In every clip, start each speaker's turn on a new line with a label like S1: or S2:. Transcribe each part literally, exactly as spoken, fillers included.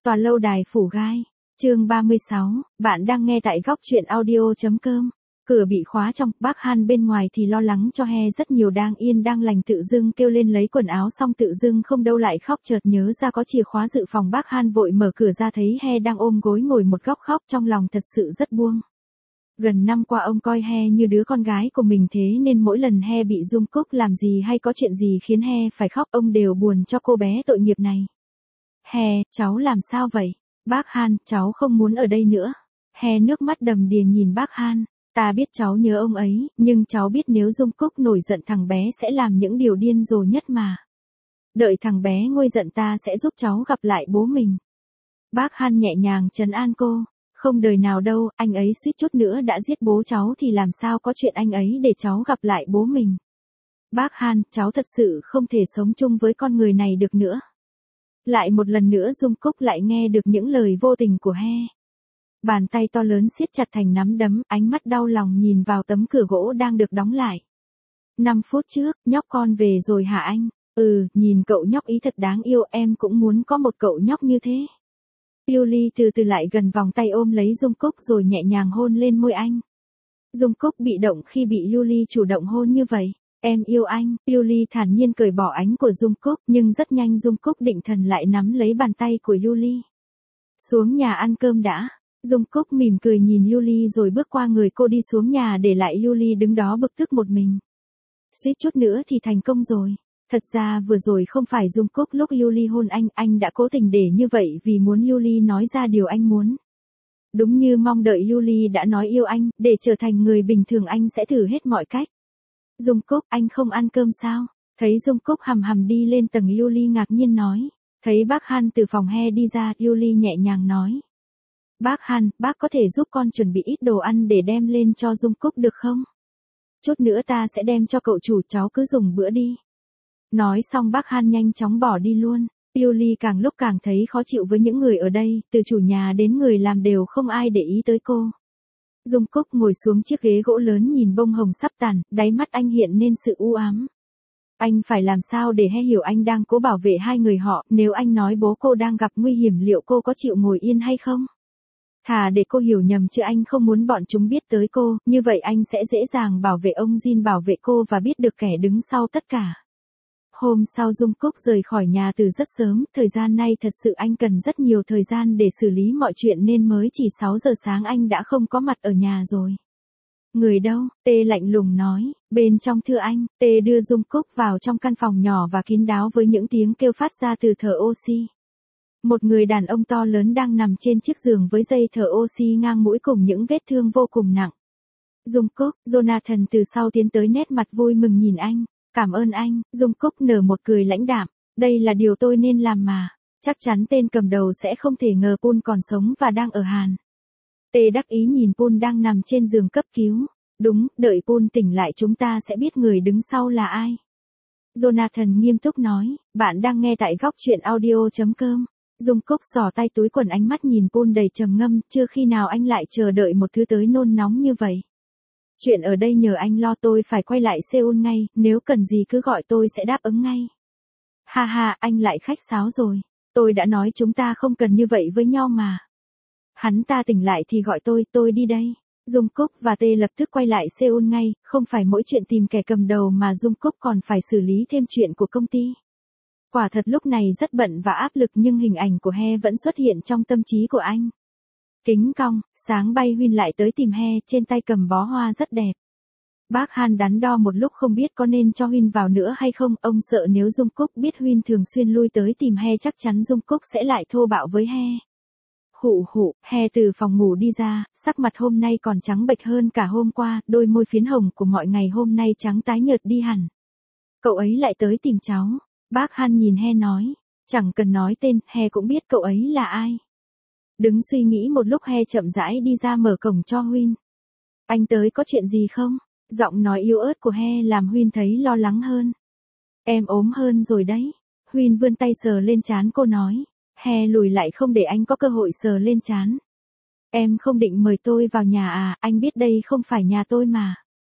S1: Tòa lâu đài phủ gai. Chương ba mươi sáu, bạn đang nghe tại góc truyện audio.com. Cửa bị khóa trong, bác Han bên ngoài thì lo lắng cho He rất nhiều, đang yên đang lành tự dưng kêu lên lấy quần áo xong tự dưng không đâu lại khóc, chợt nhớ ra có chìa khóa dự phòng, bác Han vội mở cửa ra thấy He đang ôm gối ngồi một góc khóc, trong lòng thật sự rất buông. Gần năm qua ông coi He như đứa con gái của mình, thế nên mỗi lần He bị Dung Cúc làm gì hay có chuyện gì khiến He phải khóc, ông đều buồn cho cô bé tội nghiệp này. He, cháu làm sao vậy? Bác Han, cháu không muốn ở đây nữa. He nước mắt đầm đìa nhìn bác Han. Ta biết cháu nhớ ông ấy, nhưng cháu biết nếu Dung Cúc nổi giận thằng bé sẽ làm những điều điên rồ nhất mà. Đợi thằng bé nguôi giận ta sẽ giúp cháu gặp lại bố mình. Bác Han nhẹ nhàng trấn an cô. Không đời nào đâu, anh ấy suýt chút nữa đã giết bố cháu thì làm sao có chuyện anh ấy để cháu gặp lại bố mình. Bác Han, cháu thật sự không thể sống chung với con người này được nữa. Lại một lần nữa Dung Cúc lại nghe được những lời vô tình của He. Bàn tay to lớn siết chặt thành nắm đấm, ánh mắt đau lòng nhìn vào tấm cửa gỗ đang được đóng lại. Năm phút trước, nhóc con về rồi hả anh? Ừ, nhìn cậu nhóc ý thật đáng yêu, em cũng muốn có một cậu nhóc như thế. Yuli từ từ lại gần vòng tay ôm lấy Dung Cúc rồi nhẹ nhàng hôn lên môi anh. Dung Cúc bị động khi bị Yuli chủ động hôn như vậy. Em yêu anh, Yuli thản nhiên cởi bỏ ánh của Dung Cúc, nhưng rất nhanh Dung Cúc định thần lại nắm lấy bàn tay của Yuli. Xuống nhà ăn cơm đã. Dung Cúc mỉm cười nhìn Yuli rồi bước qua người cô đi xuống nhà để lại Yuli đứng đó bực tức một mình. Suýt chút nữa thì thành công rồi. Thật ra vừa rồi không phải Dung Cúc lúc Yuli hôn anh, anh đã cố tình để như vậy vì muốn Yuli nói ra điều anh muốn. Đúng như mong đợi Yuli đã nói yêu anh, để trở thành người bình thường anh sẽ thử hết mọi cách. Dung Cúc, anh không ăn cơm sao? Thấy Dung Cúc hầm hầm đi lên tầng, Yuli ngạc nhiên nói. Thấy bác Han từ phòng He đi ra, Yuli nhẹ nhàng nói. Bác Han, bác có thể giúp con chuẩn bị ít đồ ăn để đem lên cho Dung Cúc được không? Chút nữa ta sẽ đem cho cậu chủ, cháu cứ dùng bữa đi. Nói xong bác Han nhanh chóng bỏ đi luôn. Yuli càng lúc càng thấy khó chịu với những người ở đây, từ chủ nhà đến người làm đều không ai để ý tới cô. Dung Cúc ngồi xuống chiếc ghế gỗ lớn nhìn bông hồng sắp tàn, đáy mắt anh hiện nên sự u ám. Anh phải làm sao để He hiểu anh đang cố bảo vệ hai người họ, nếu anh nói bố cô đang gặp nguy hiểm liệu cô có chịu ngồi yên hay không? Thà để cô hiểu nhầm chứ anh không muốn bọn chúng biết tới cô, như vậy anh sẽ dễ dàng bảo vệ ông Jin, bảo vệ cô và biết được kẻ đứng sau tất cả. Hôm sau Dung Cúc rời khỏi nhà từ rất sớm, thời gian này thật sự anh cần rất nhiều thời gian để xử lý mọi chuyện nên mới chỉ sáu giờ sáng anh đã không có mặt ở nhà rồi. Người đâu? Tê lạnh lùng nói, bên trong thưa anh. Tê đưa Dung Cúc vào trong căn phòng nhỏ và kín đáo với những tiếng kêu phát ra từ thở oxy. Một người đàn ông to lớn đang nằm trên chiếc giường với dây thở oxy ngang mũi cùng những vết thương vô cùng nặng. Dung Cúc, Jonathan từ sau tiến tới, nét mặt vui mừng nhìn anh. Cảm ơn anh. Dung Cúc nở một cười lãnh đạm. Đây là điều tôi nên làm mà. Chắc chắn tên cầm đầu sẽ không thể ngờ Poon còn sống và đang ở Hàn. Tê đắc ý nhìn Poon đang nằm trên giường cấp cứu. Đúng, đợi Poon tỉnh lại chúng ta sẽ biết người đứng sau là ai. Jonathan nghiêm túc nói, bạn đang nghe tại góc truyện audio.com. Dung Cúc xỏ tay túi quần, ánh mắt nhìn Poon đầy trầm ngâm, chưa khi nào anh lại chờ đợi một thứ tới nôn nóng như vậy. Chuyện ở đây nhờ anh lo, tôi phải quay lại Seoul ngay, nếu cần gì cứ gọi tôi sẽ đáp ứng ngay. Ha ha, anh lại khách sáo rồi. Tôi đã nói chúng ta không cần như vậy với nhau mà. Hắn ta tỉnh lại thì gọi tôi, tôi đi đây. Dung Cúc và Tê lập tức quay lại Seoul ngay, không phải mỗi chuyện tìm kẻ cầm đầu mà Dung Cúc còn phải xử lý thêm chuyện của công ty. Quả thật lúc này rất bận và áp lực nhưng hình ảnh của He vẫn xuất hiện trong tâm trí của anh. Kính cong, sáng bay Huyên lại tới tìm He, trên tay cầm bó hoa rất đẹp. Bác Han đắn đo một lúc không biết có nên cho Huyên vào nữa hay không, ông sợ nếu Dung Cúc biết Huyên thường xuyên lui tới tìm He chắc chắn Dung Cúc sẽ lại thô bạo với He. Hụ hụ, He từ phòng ngủ đi ra, sắc mặt hôm nay còn trắng bệch hơn cả hôm qua, đôi môi phiến hồng của mọi ngày hôm nay trắng tái nhợt đi hẳn. Cậu ấy lại tới tìm cháu. Bác Han nhìn He nói, chẳng cần nói tên, He cũng biết cậu ấy là ai. Đứng suy nghĩ một lúc He chậm rãi đi ra mở cổng cho Huyên. Anh tới có chuyện gì không? Giọng nói yếu ớt của He làm Huyên thấy lo lắng hơn. Em ốm hơn rồi đấy. Huyên vươn tay sờ lên trán cô nói. He lùi lại không để anh có cơ hội sờ lên trán. Em không định mời tôi vào nhà à, anh biết đây không phải nhà tôi mà.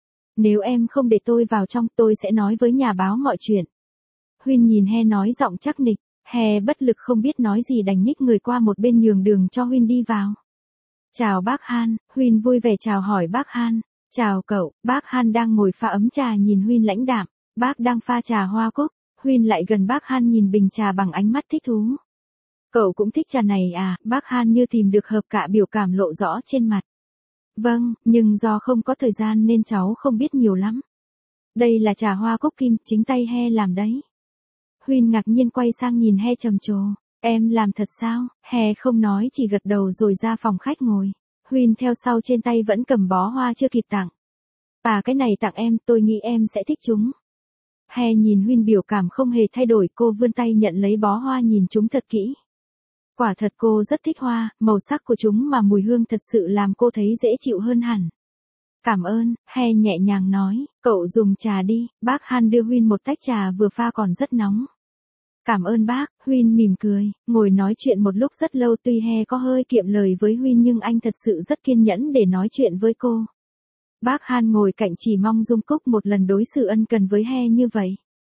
S1: Nếu em không để tôi vào trong tôi sẽ nói với nhà báo mọi chuyện. Huyên nhìn He nói giọng chắc nịch. He bất lực không biết nói gì đành nhích người qua một bên nhường đường cho Huyên đi vào. Chào bác Han, Huyên vui vẻ chào hỏi bác Han. Chào cậu, bác Han đang ngồi pha ấm trà nhìn Huyên lãnh đạm. Bác đang pha trà hoa cúc. Huyên lại gần bác Han nhìn bình trà bằng ánh mắt thích thú. Cậu cũng thích trà này à, bác Han như tìm được hợp cả biểu cảm lộ rõ trên mặt. Vâng, nhưng do không có thời gian nên cháu không biết nhiều lắm. Đây là trà hoa cúc kim, chính tay He làm đấy. Huyên ngạc nhiên quay sang nhìn He trầm trồ. Em làm thật sao? He không nói chỉ gật đầu rồi ra phòng khách ngồi. Huyên theo sau trên tay vẫn cầm bó hoa chưa kịp tặng. À cái này tặng em, tôi nghĩ em sẽ thích chúng. He nhìn Huyên biểu cảm không hề thay đổi, cô vươn tay nhận lấy bó hoa nhìn chúng thật kỹ. Quả thật cô rất thích hoa, màu sắc của chúng mà mùi hương thật sự làm cô thấy dễ chịu hơn hẳn. Cảm ơn, He nhẹ nhàng nói, cậu dùng trà đi, bác Han đưa Huyên một tách trà vừa pha còn rất nóng. Cảm ơn bác, Huyên mỉm cười, ngồi nói chuyện một lúc rất lâu tuy He có hơi kiệm lời với Huyên nhưng anh thật sự rất kiên nhẫn để nói chuyện với cô. Bác Han ngồi cạnh chỉ mong Dung Cúc một lần đối xử ân cần với He như vậy.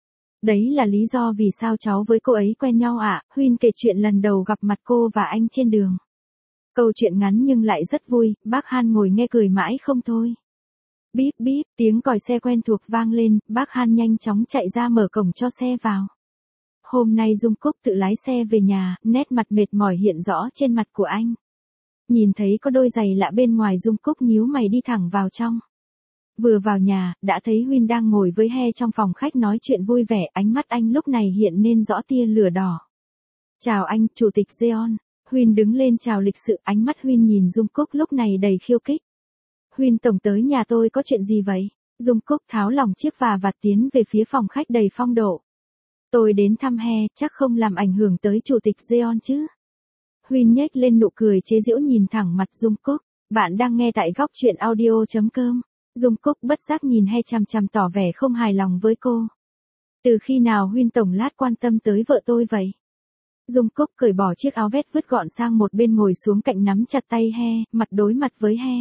S1: Đấy là lý do vì sao cháu với cô ấy quen nhau ạ, à? Huyên kể chuyện lần đầu gặp mặt cô và anh trên đường. Câu chuyện ngắn nhưng lại rất vui, bác Han ngồi nghe cười mãi không thôi. Bíp bíp, tiếng còi xe quen thuộc vang lên, bác Han nhanh chóng chạy ra mở cổng cho xe vào. Hôm nay Dung Cúc tự lái xe về nhà, nét mặt mệt mỏi hiện rõ trên mặt của anh. Nhìn thấy có đôi giày lạ bên ngoài Dung Cúc nhíu mày đi thẳng vào trong. Vừa vào nhà, đã thấy Huyên đang ngồi với He trong phòng khách nói chuyện vui vẻ, ánh mắt anh lúc này hiện nên rõ tia lửa đỏ. Chào anh, Chủ tịch Jeon. Huyên đứng lên chào lịch sự, ánh mắt Huyên nhìn Dung Cúc lúc này đầy khiêu khích. Huyên tổng tới nhà tôi có chuyện gì vậy? Dung Cúc tháo lỏng chiếc và vạt tiến về phía phòng khách đầy phong độ. Tôi đến thăm He, chắc không làm ảnh hưởng tới Chủ tịch Jeon chứ? Huyên nhếch lên nụ cười chế giễu nhìn thẳng mặt Dung Cúc. Bạn đang nghe tại góc truyện audio chấm com. Dung Cúc bất giác nhìn He chằm chằm tỏ vẻ không hài lòng với cô. Từ khi nào Huyên tổng lát quan tâm tới vợ tôi vậy? Dung Cúc cởi bỏ chiếc áo vest vứt gọn sang một bên ngồi xuống cạnh nắm chặt tay He, mặt đối mặt với He.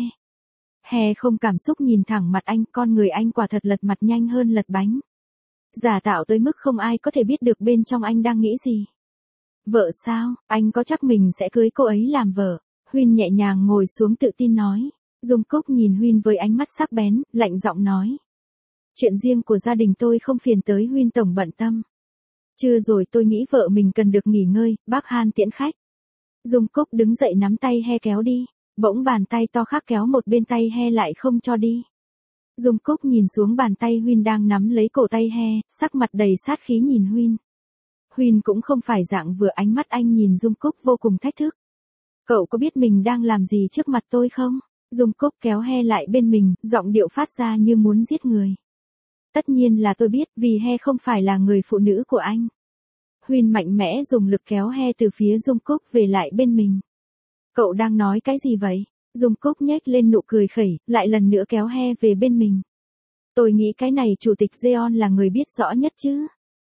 S1: He không cảm xúc nhìn thẳng mặt anh, con người anh quả thật lật mặt nhanh hơn lật bánh. Giả tạo tới mức không ai có thể biết được bên trong anh đang nghĩ gì. Vợ sao, anh có chắc mình sẽ cưới cô ấy làm vợ? Huyên nhẹ nhàng ngồi xuống tự tin nói. Dung Cúc nhìn Huyên với ánh mắt sắc bén, lạnh giọng nói. Chuyện riêng của gia đình tôi không phiền tới Huyên tổng bận tâm. Chưa rồi tôi nghĩ vợ mình cần được nghỉ ngơi, bác Han tiễn khách. Dung Cúc đứng dậy nắm tay He kéo đi, bỗng bàn tay to khác kéo một bên tay He lại không cho đi. Dung Cúc nhìn xuống bàn tay Huyên đang nắm lấy cổ tay He, sắc mặt đầy sát khí nhìn Huyên. Huyên cũng không phải dạng vừa, ánh mắt anh nhìn Dung Cúc vô cùng thách thức. Cậu có biết mình đang làm gì trước mặt tôi không? Dung Cúc kéo He lại bên mình, giọng điệu phát ra như muốn giết người. Tất nhiên là tôi biết, vì He không phải là người phụ nữ của anh. Huyên mạnh mẽ dùng lực kéo He từ phía Dung Cúc về lại bên mình. Cậu đang nói cái gì vậy? Dung Cúc nhếch lên nụ cười khẩy, lại lần nữa kéo He về bên mình. Tôi nghĩ cái này Chủ tịch Jeon là người biết rõ nhất chứ.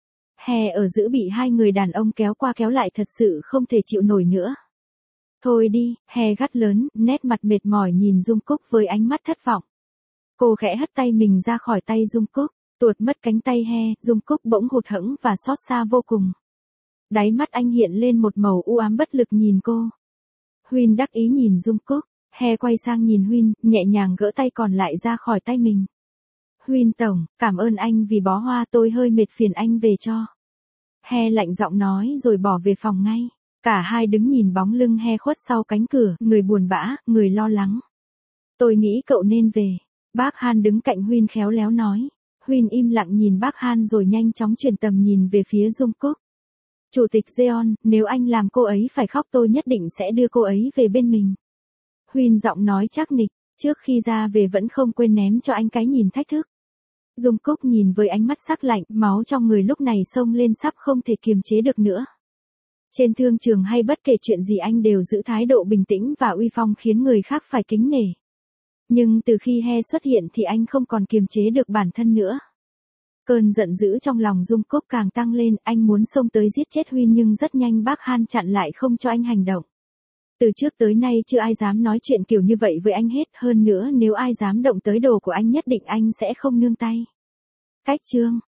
S1: He ở giữa bị hai người đàn ông kéo qua kéo lại thật sự không thể chịu nổi nữa. Thôi đi, He gắt lớn, nét mặt mệt mỏi nhìn Dung Cúc với ánh mắt thất vọng. Cô khẽ hất tay mình ra khỏi tay Dung Cúc, tuột mất cánh tay He, Dung Cúc bỗng hụt hẫng và xót xa vô cùng. Đáy mắt anh hiện lên một màu u ám bất lực nhìn cô. Huyên đắc ý nhìn Dung Cúc, He quay sang nhìn Huyên, nhẹ nhàng gỡ tay còn lại ra khỏi tay mình. Huyên tổng, cảm ơn anh vì bó hoa, tôi hơi mệt phiền anh về cho. He lạnh giọng nói rồi bỏ về phòng ngay. Cả hai đứng nhìn bóng lưng He khuất sau cánh cửa, người buồn bã, người lo lắng. Tôi nghĩ cậu nên về. Bác Han đứng cạnh Huyên khéo léo nói. Huyên im lặng nhìn bác Han rồi nhanh chóng chuyển tầm nhìn về phía Dung Cúc. Chủ tịch Jeon, nếu anh làm cô ấy phải khóc tôi nhất định sẽ đưa cô ấy về bên mình. Huyên giọng nói chắc nịch, trước khi ra về vẫn không quên ném cho anh cái nhìn thách thức. Dung Cúc nhìn với ánh mắt sắc lạnh, máu trong người lúc này xông lên sắp không thể kiềm chế được nữa. Trên thương trường hay bất kể chuyện gì anh đều giữ thái độ bình tĩnh và uy phong khiến người khác phải kính nể. Nhưng từ khi He xuất hiện thì anh không còn kiềm chế được bản thân nữa. Cơn giận dữ trong lòng Dung Cúc càng tăng lên, anh muốn xông tới giết chết Huyên nhưng rất nhanh bác Han chặn lại không cho anh hành động. Từ trước tới nay chưa ai dám nói chuyện kiểu như vậy với anh hết, hơn nữa nếu ai dám động tới đồ của anh nhất định anh sẽ không nương tay. Cách chương